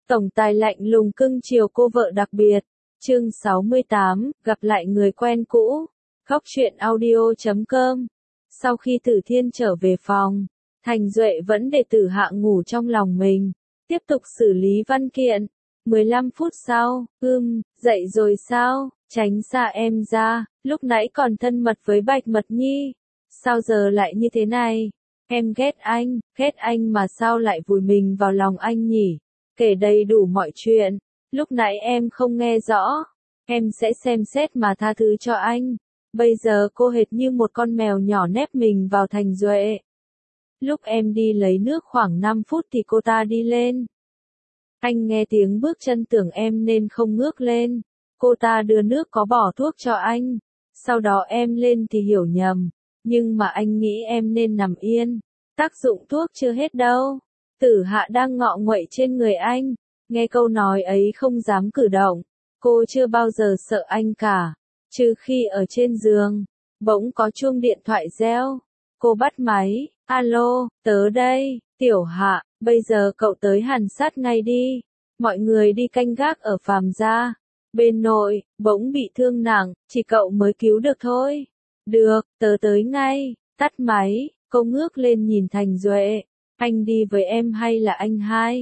Tổng tài lạnh lùng cưng chiều cô vợ đặc biệt. Chương 68, gặp lại người quen cũ. Góc truyện audio.com. Sau khi Tử Thiên trở về phòng, Thành Duệ vẫn để Tử Hạ ngủ trong lòng mình, tiếp tục xử lý văn kiện. 15 phút sau, dậy rồi sao? Tránh xa em ra, lúc nãy còn thân mật với Bạch Mật Nhi. Sao giờ lại như thế này? Em ghét anh mà sao lại vùi mình vào lòng anh nhỉ? Kể đầy đủ mọi chuyện. Lúc nãy em không nghe rõ. Em sẽ xem xét mà tha thứ cho anh. Bây giờ cô hệt như một con mèo nhỏ nép mình vào Thành Duệ. Lúc em đi lấy nước khoảng 5 phút thì cô ta đi lên. Anh nghe tiếng bước chân tưởng em nên không ngước lên. Cô ta đưa nước có bỏ thuốc cho anh. Sau đó em lên thì hiểu nhầm. Nhưng mà anh nghĩ em nên nằm yên. Tác dụng thuốc chưa hết đâu. Tử Hạ đang ngọ nguậy trên người anh. Nghe câu nói ấy không dám cử động. Cô chưa bao giờ sợ anh cả. Trừ khi ở trên giường. Bỗng có chuông điện thoại reo. Cô bắt máy. Alo, tớ đây. Tiểu Hạ, bây giờ cậu tới Hàn Sát ngay đi. Mọi người đi canh gác ở Phàm Gia. Bên nội, bỗng bị thương nặng, chỉ cậu mới cứu được thôi. Được, tớ tới ngay. Tắt máy, cô ngước lên nhìn Thành Duệ. Anh đi với em hay là anh hai?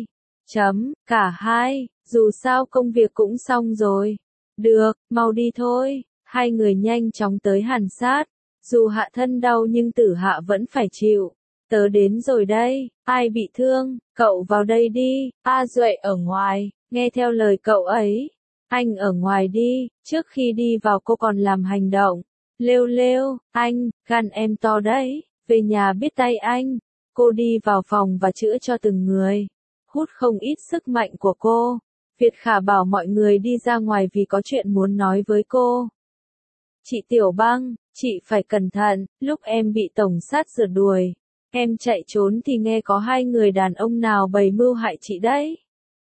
Cả hai, dù sao công việc cũng xong rồi. Được, mau đi thôi. Hai người nhanh chóng tới Hàn Sát. Dù Hạ thân đau nhưng Tử Hạ vẫn phải chịu. Tớ đến rồi đây, ai bị thương, cậu vào đây đi. Duệ ở ngoài, nghe theo lời cậu ấy. Anh ở ngoài đi, trước khi đi vào cô còn làm hành động. Lêu, anh, gan em to đấy, về nhà biết tay anh. Cô đi vào phòng và chữa cho từng người. Hút không ít sức mạnh của cô. Việt Khả bảo mọi người đi ra ngoài vì có chuyện muốn nói với cô. Chị Tiểu Băng, chị phải cẩn thận, lúc em bị tổng sát rượt đuổi. Em chạy trốn thì nghe có hai người đàn ông nào bày mưu hại chị đấy.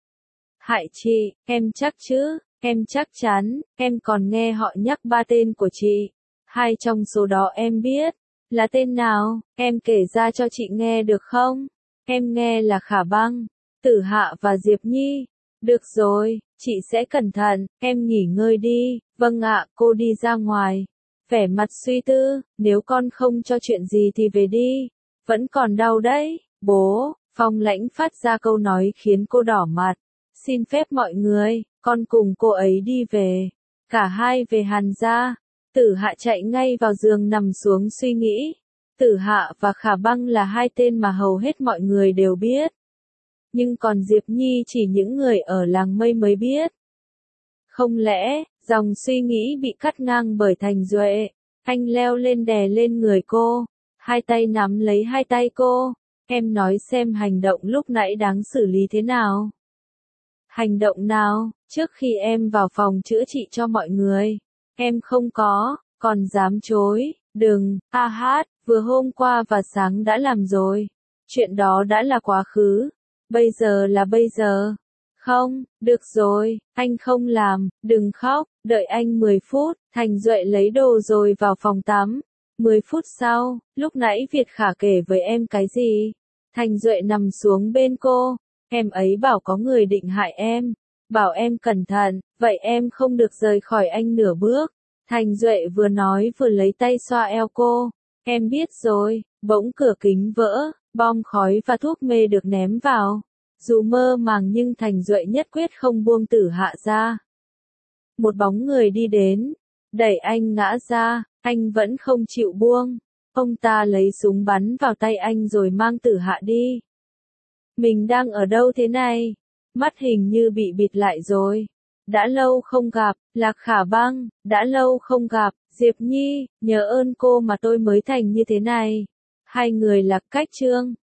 Hại chị, em chắc chứ, em chắc chắn, em còn nghe họ nhắc 3 tên của chị. 2 trong số đó em biết. Là tên nào, em kể ra cho chị nghe được không? Em nghe là Khả Băng, Tử Hạ và Diệp Nhi. Được rồi, chị sẽ cẩn thận, em nghỉ ngơi đi. Vâng ạ, cô đi ra ngoài. Vẻ mặt suy tư, nếu con không cho chuyện gì thì về đi. Vẫn còn đau đấy, bố. Phong Lãnh phát ra câu nói khiến cô đỏ mặt. Xin phép mọi người, con cùng cô ấy đi về. Cả hai về Hàn Gia. Tử Hạ chạy ngay vào giường nằm xuống suy nghĩ. Tử Hạ và Khả Băng là 2 tên mà hầu hết mọi người đều biết. Nhưng còn Diệp Nhi chỉ những người ở làng Mây mới biết. Không lẽ, dòng suy nghĩ bị cắt ngang bởi Thành Duệ. Anh leo lên đè lên người cô. 2 tay nắm lấy 2 tay cô. Em nói xem hành động lúc nãy đáng xử lý thế nào. Hành động nào, trước khi em vào phòng chữa trị cho mọi người. Em không có, còn dám chối, đừng, vừa hôm qua và sáng đã làm rồi. Chuyện đó đã là quá khứ. Bây giờ là bây giờ. Không, được rồi, anh không làm, đừng khóc, đợi anh 10 phút. Thành Duệ lấy đồ rồi vào phòng tắm. 10 phút sau, lúc nãy Việt Khả kể với em cái gì? Thành Duệ nằm xuống bên cô. Em ấy bảo có người định hại em. Bảo em cẩn thận, vậy em không được rời khỏi anh nửa bước. Thành Duệ vừa nói vừa lấy tay xoa eo cô. Em biết rồi, bỗng cửa kính vỡ, bom khói và thuốc mê được ném vào. Dù mơ màng nhưng Thành Duệ nhất quyết không buông Tử Hạ ra. Một bóng người đi đến, đẩy anh ngã ra, anh vẫn không chịu buông. Ông ta lấy súng bắn vào tay anh rồi mang Tử Hạ đi. Mình đang ở đâu thế này? Mắt hình như bị bịt lại rồi. Đã lâu không gặp, Lạc Khả Băng, đã lâu không gặp, Diệp Nhi, nhờ ơn cô mà tôi mới thành như thế này. 2 người Lạc Cách Trương.